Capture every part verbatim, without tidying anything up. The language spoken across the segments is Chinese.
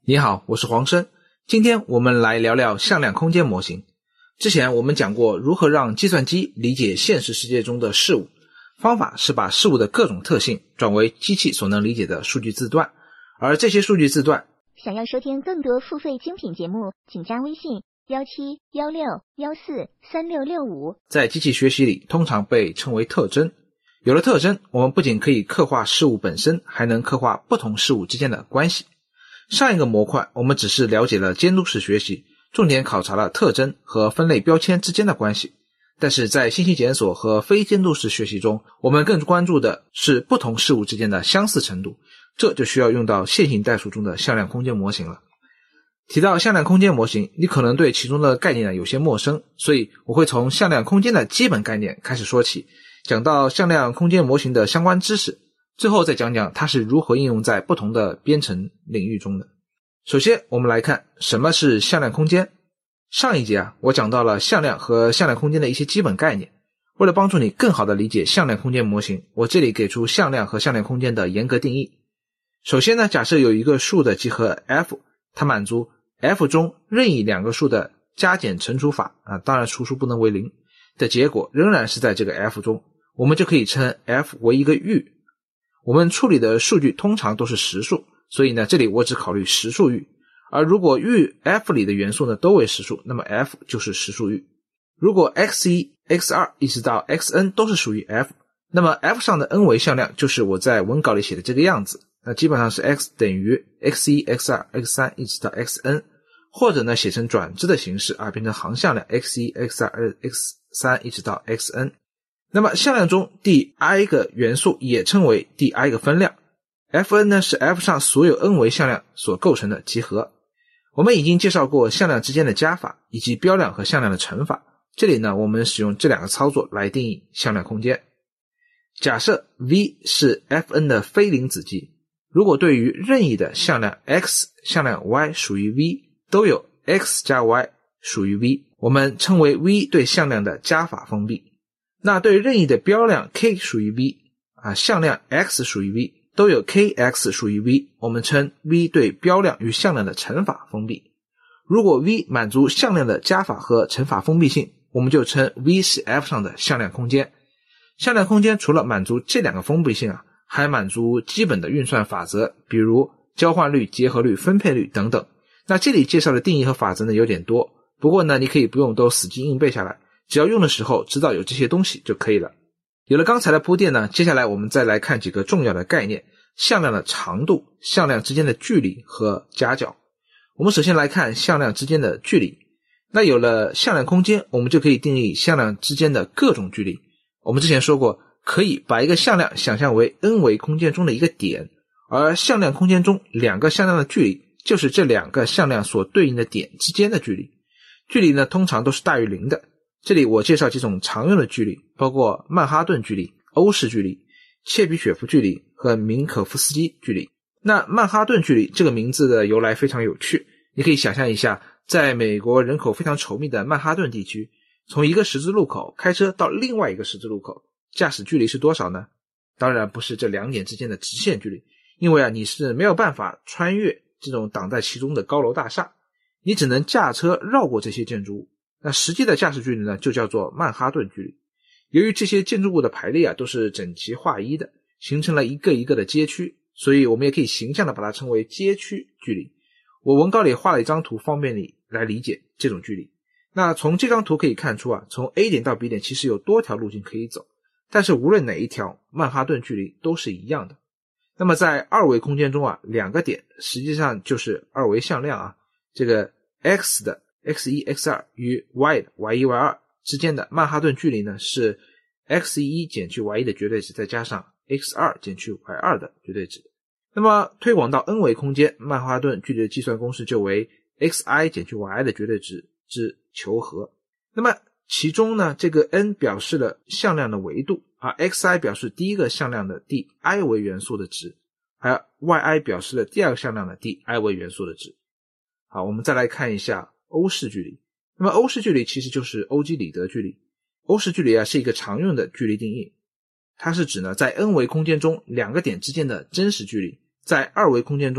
你好，我是黄生，今天我们来聊聊向量空间模型。之前我们讲过如何让计算机理解现实世界中的事物，方法是把事物的各种特性转为机器所能理解的数据字段，而这些数据字段， 想要收听更多付费精品节目，请加微信一七一六一四三六六五， 在机器学习里通常被称为特征。有了特征，我们不仅可以刻画事物本身，还能刻画不同事物之间的关系。上一个模块我们只是了解了监督式学习，重点考察了特征和分类标签之间的关系。但是在信息检索和非监督式学习中，我们更关注的是不同事物之间的相似程度，这就需要用到线性代数中的向量空间模型了。提到向量空间模型，你可能对其中的概念有些陌生，所以我会从向量空间的基本概念开始说起，讲到向量空间模型的相关知识，最后再讲讲它是如何应用在不同的编程领域中的。首先我们来看什么是向量空间。上一节啊，我讲到了向量和向量空间的一些基本概念。为了帮助你更好地理解向量空间模型，我这里给出向量和向量空间的严格定义。首先呢，假设有一个数的集合 f， 它满足 f 中任意两个数的加减乘除法啊，当然除数不能为零的结果仍然是在这个 f 中，我们就可以称 f 为一个域。我们处理的数据通常都是实数，所以呢，这里我只考虑实数域。而如果域 f 里的元素呢都为实数，那么 f 就是实数域。如果 x 一 x 二 一直到 xn 都是属于 f， 那么 f 上的 n 维向量就是我在文稿里写的这个样子，那基本上是 x 等于 x 一 x 二 x 三 一直到 xn， 或者呢写成转支的形式啊，变成行向量 x 一 x 二 x 三 一直到 xn。 那么向量中第 i 个元素也称为第 i 个分量， fn 呢是 f 上所有 n 维向量所构成的集合。我们已经介绍过向量之间的加法以及标量和向量的乘法，这里呢我们使用这两个操作来定义向量空间。假设 v 是 fn 的非零子集，如果对于任意的向量 x 向量 y 属于 v 都有 x 加 y 属于 v， 我们称为 v 对向量的加法封闭。那对任意的标量 k 属于 v 啊，向量 x 属于 v都有 kx 属于 v， 我们称 v 对标量与向量的乘法封闭。如果 v 满足向量的加法和乘法封闭性，我们就称 v 是 f 上的向量空间。向量空间除了满足这两个封闭性啊，还满足基本的运算法则，比如交换率、结合率、分配率等等。那这里介绍的定义和法则呢有点多，不过呢你可以不用都死记硬背下来，只要用的时候知道有这些东西就可以了。有了刚才的铺垫呢，接下来我们再来看几个重要的概念：向量的长度、向量之间的距离和夹角。我们首先来看向量之间的距离。那有了向量空间，我们就可以定义向量之间的各种距离。我们之前说过，可以把一个向量想象为 n 维空间中的一个点，而向量空间中两个向量的距离就是这两个向量所对应的点之间的距离。距离呢通常都是大于零的。这里我介绍几种常用的距离，包括曼哈顿距离、欧式距离、切比雪夫距离和明可夫斯基距离。那曼哈顿距离这个名字的由来非常有趣，你可以想象一下，在美国人口非常稠密的曼哈顿地区，从一个十字路口开车到另外一个十字路口，驾驶距离是多少呢？当然不是这两点之间的直线距离，因为啊你是没有办法穿越这种挡在其中的高楼大厦，你只能驾车绕过这些建筑物。那实际的驾驶距离呢就叫做曼哈顿距离。由于这些建筑物的排列啊都是整齐划一的，形成了一个一个的街区，所以我们也可以形象的把它称为街区距离。我文稿里画了一张图，方便你来理解这种距离。那从这张图可以看出啊，从 A 点到 B 点其实有多条路径可以走，但是无论哪一条，曼哈顿距离都是一样的。那么在二维空间中啊，两个点实际上就是二维向量啊，这个 x 的 x 一 x 二 与 y 的 y 一 y 二 之间的曼哈顿距离呢是 x 一 减去 y 一 的绝对值再加上 x 二 减去 y 二 的绝对值。那么推广到 n 维空间，曼哈顿距离的计算公式就为 xi 减去 yi 的绝对值之求和。那么其中呢，这个 n 表示了向量的维度，而 xi 表示第一个向量的第 i 维元素的值，而 yi 表示了第二个向量的第 i 维元素的值。好，我们再来看一下欧式距离。那么欧式距离其实就是欧几里得距离。欧式距离啊是一个常用的距离定义，它是指呢在 n 维空间中两个点之间的真实距离，在二维空间中啊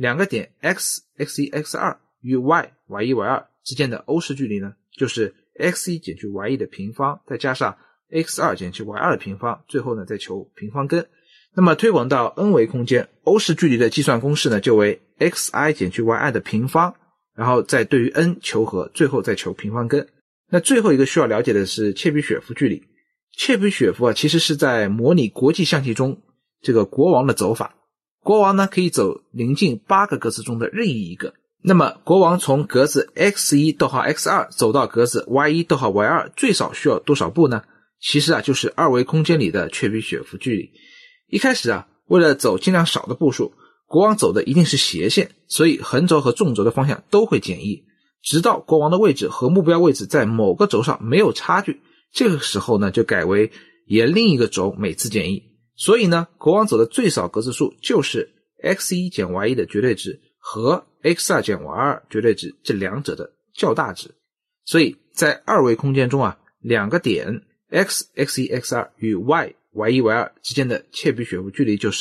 两个点 x x 一 x 二 与 y y 一 y 二 之间的欧式距离呢，就是 x 一 减去 y 一 的平方，再加上 x 二 减去 y 二 的平方，最后呢再求平方根。那么推广到 n 维空间，欧式距离的计算公式呢就为 xi 减去 yi 的平方，然后再对于 n 求和，最后再求平方根。那最后一个需要了解的是切比雪夫距离。切比雪夫啊，其实是在模拟国际象棋中这个国王的走法。国王呢可以走临近八个格子中的任意一个。那么国王从格子 x 一 逗号 x 二 走到格子 y 一 逗号 y 二 最少需要多少步呢？其实啊就是二维空间里的切比雪夫距离。一开始啊，为了走尽量少的步数，国王走的一定是斜线，所以横轴和纵轴的方向都会减一，直到国王的位置和目标位置在某个轴上没有差距，这个时候呢就改为沿另一个轴每次减一。所以呢，国王走的最少格子数就是 x 一 减 y 一 的绝对值和 x 二 减 y 二 绝对值这两者的较大值。所以在二维空间中啊，两个点 x x 一 x 二 与 y y 一 y 二 之间的切比雪夫距离就是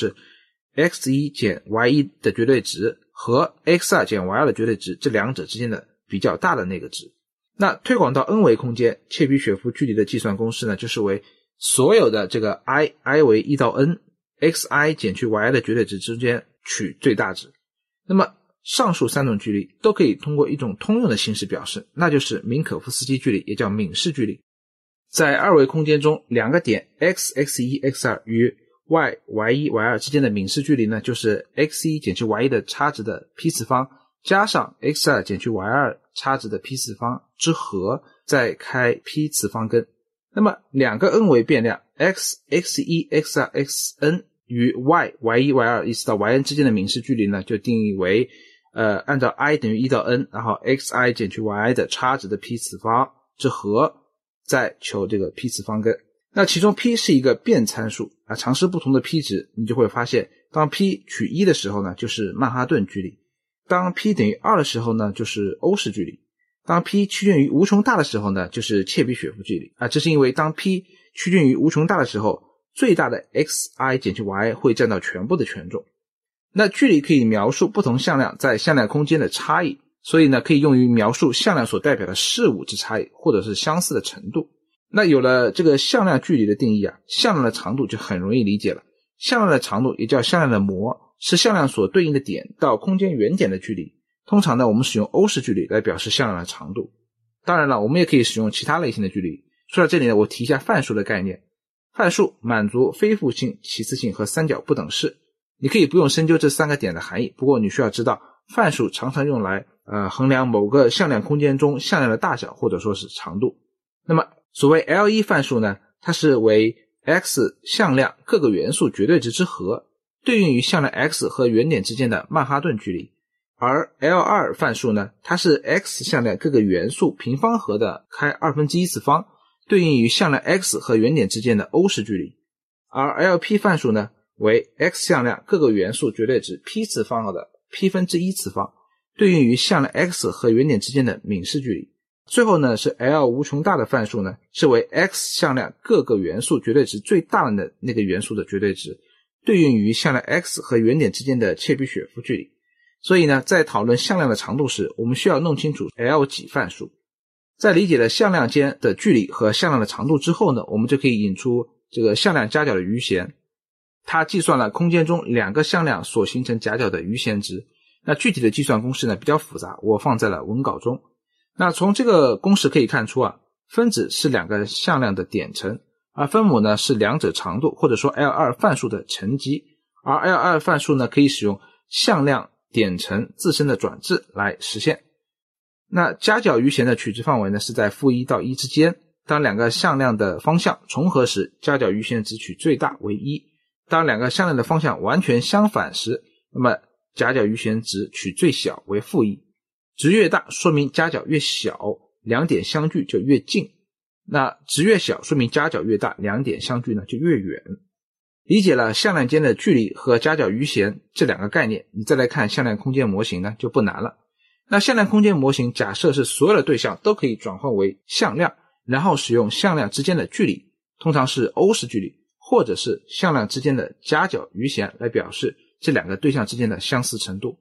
x 一 减 y 一 的绝对值和 x 二 减 y 二 的绝对值这两者之间的比较大的那个值。那推广到 n 维空间，切比雪夫距离的计算公式呢，就是为所有的这个 i i 为一到 n xi 减去 yi 的绝对值之间取最大值。那么上述三种距离都可以通过一种通用的形式表示，那就是明可夫斯基距离，也叫闵氏距离。在二维空间中，两个点 x x 一 x 二 与 y y 一 y 二 之间的闵氏距离呢，就是 x 一 减去 y 一 的差值的坯次方加上 x 二 减去 y 二 差值的坯次方之和，再开坯次方根。那么两个 n 维变量 x x 一 x 二 xn 与 y y 一 y 二 一直到 yn 之间的闵氏距离呢，就定义为呃按照 i 等于一到 n， 然后 xi 减去 yi 的差值的坯次方之和，再求这个坯次方根。那其中 p 是一个变参数啊，尝试不同的 p 值，你就会发现当 p 取一的时候呢，就是曼哈顿距离；当 p 等于二的时候呢，就是欧式距离；当 p 趋近于无穷大的时候呢，就是切比雪夫距离啊。这是因为当 p 趋近于无穷大的时候，最大的 xi 减去 yi 会占到全部的权重。那距离可以描述不同向量在向量空间的差异，所以呢可以用于描述向量所代表的事物之差异，或者是相似的程度。那有了这个向量距离的定义啊，向量的长度就很容易理解了。向量的长度也叫向量的模，是向量所对应的点到空间原点的距离。通常呢我们使用欧式距离来表示向量的长度。当然了，我们也可以使用其他类型的距离。说到这里呢，我提一下范数的概念。范数满足非负性、齐次性和三角不等式。你可以不用深究这三个点的含义，不过你需要知道范数常常用来呃衡量某个向量空间中向量的大小或者说是长度。那么所谓 L 一 范数呢，它是为 x 向量各个元素绝对值之和，对应于向量 x 和原点之间的曼哈顿距离。而 L 二 范数呢，它是 x 向量各个元素平方和的开二分之一次方，对应于向量 x 和原点之间的欧式距离。而 L P 范数呢，为 x 向量各个元素绝对值坯次方的坯分之一次方，对应于向量 x 和原点之间的闵氏距离。最后呢是 L 无穷大的范数呢，是为 x 向量各个元素绝对值最大的那个元素的绝对值，对应于向量 x 和原点之间的切比雪夫距离。所以呢，在讨论向量的长度时，我们需要弄清楚 L 几范数。在理解了向量间的距离和向量的长度之后呢，我们就可以引出这个向量夹角的余弦。它计算了空间中两个向量所形成夹角的余弦值。那具体的计算公式呢比较复杂，我放在了文稿中。那从这个公式可以看出啊，分子是两个向量的点乘，而分母呢是两者长度，或者说 L 二 范数的乘积。而 L 二 范数呢可以使用向量点乘自身的转置来实现。那夹角余弦的取值范围呢是在负一到一之间。当两个向量的方向重合时，夹角余弦值取最大为一。当两个向量的方向完全相反时，那么夹角余弦值取最小为负一。值越大说明夹角越小，两点相距就越近。那值越小说明夹角越大，两点相距呢就越远。理解了向量间的距离和夹角余弦这两个概念，你再来看向量空间模型呢就不难了。那向量空间模型假设是所有的对象都可以转换为向量，然后使用向量之间的距离，通常是欧式距离，或者是向量之间的夹角余弦来表示这两个对象之间的相似程度。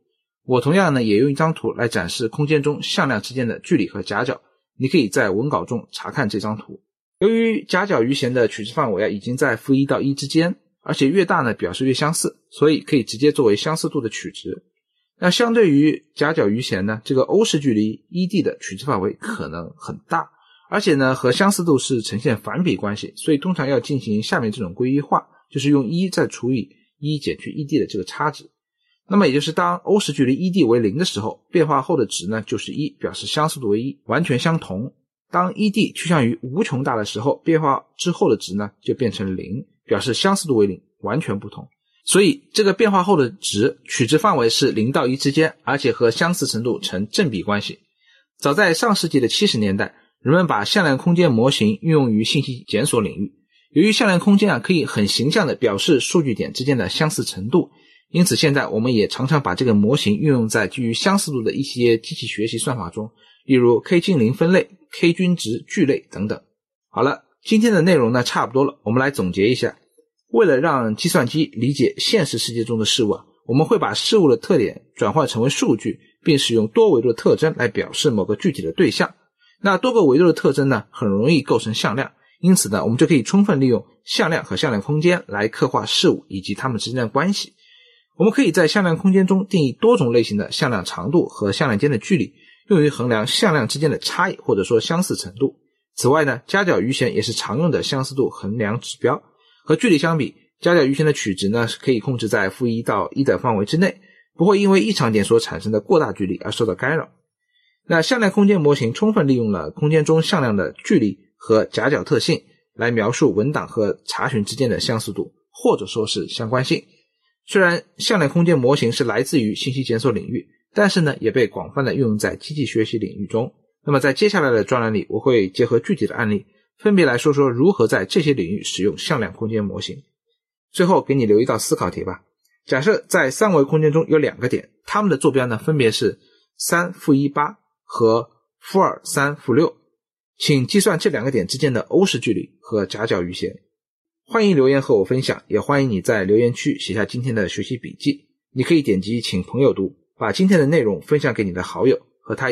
我同样呢也用一张图来展示空间中向量之间的距离和夹角，你可以在文稿中查看这张图。由于夹角余弦的取值范围啊已经在负一到一之间，而且越大呢表示越相似，所以可以直接作为相似度的取值。那相对于夹角余弦呢，这个欧式距离 E D 的取值范围可能很大，而且呢和相似度是呈现反比关系，所以通常要进行下面这种归一化，就是用一再除以一减去 E D 的这个差值。那么也就是当欧式距离 E D 为零的时候，变化后的值呢就是一，表示相似度为一，完全相同。当 E D 趋向于无穷大的时候，变化之后的值呢就变成零，表示相似度为零，完全不同。所以这个变化后的值取值范围是零到一之间，而且和相似程度成正比关系。早在上世纪的七十年代，人们把向量空间模型运用于信息检索领域。由于向量空间啊可以很形象地表示数据点之间的相似程度，因此现在我们也常常把这个模型运用在基于相似度的一些机器学习算法中，例如 K 近邻分类、K 均值聚类等等。好了，今天的内容呢差不多了，我们来总结一下。为了让计算机理解现实世界中的事物啊，我们会把事物的特点转换成为数据，并使用多维度的特征来表示某个具体的对象。那多个维度的特征呢很容易构成向量，因此呢我们就可以充分利用向量和向量空间来刻画事物以及它们之间的关系。我们可以在向量空间中定义多种类型的向量长度和向量间的距离，用于衡量向量之间的差异或者说相似程度。此外呢，夹角余弦也是常用的相似度衡量指标。和距离相比，夹角余弦的取值呢是可以控制在负一到一的范围之内，不会因为异常点所产生的过大距离而受到干扰。那向量空间模型充分利用了空间中向量的距离和夹角特性来描述文档和查询之间的相似度，或者说是相关性。虽然向量空间模型是来自于信息检索领域，但是呢也被广泛的运用在机器学习领域中。那么在接下来的专栏里，我会结合具体的案例，分别来说说如何在这些领域使用向量空间模型。最后给你留一道思考题吧。假设在三维空间中有两个点，它们的坐标呢分别是三负一八和负二三负六，请计算这两个点之间的欧式距离和夹角余弦。欢迎留言和我分享，也欢迎你在留言区写下今天的学习笔记。你可以点击请朋友读，把今天的内容分享给你的好友。